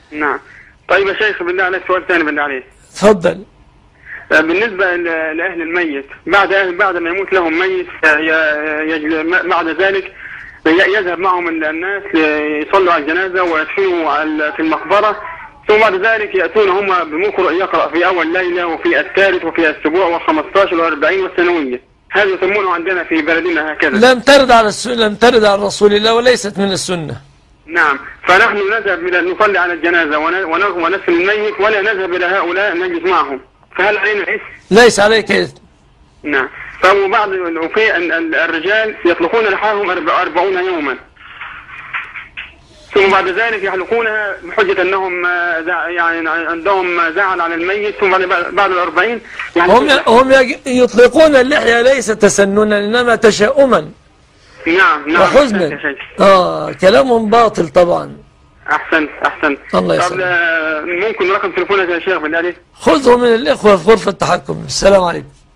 نعم. طيب يا شيخ بالله عليك سؤال ثاني بالله عليك. اتفضل. بالنسبة لأهل الميت بعد ما يموت لهم ميت بعد ذلك يذهب معهم الناس يصلوا على الجنازة ويدفنوا في المقبرة، ثم بعد ذلك يأتون هم بمقرئ يقرأ في أول ليلة وفي الثالث وفي السبوع وال15 وال40 والثانوية. هذا يسمونه عندنا في بلدنا هكذا. لم ترد عن رسول الله وليست من السنة. نعم. فنحن نذهب نصلي على الجنازة وندفن الميت ولا نذهب إلى هؤلاء نجلس معهم، فهل علينا إثم؟ ليس عليك إثم. نعم. وفي الرجال يطلقون لحاهم 40 يوما، ثم بعد ذلك يحلقونها بحجة أنهم يعني عندهم زعل على الميت، ثم بعد 40 يعني هم يطلقون اللحية ليس تسننا إنما تشاؤما. نعم وحزنا. كلامهم باطل طبعا. أحسنت. الله يسلمك. طب ممكن رقم تليفونك يا شيخ بالله عليك؟ خذه من الإخوة في غرفة التحكم. السلام عليكم.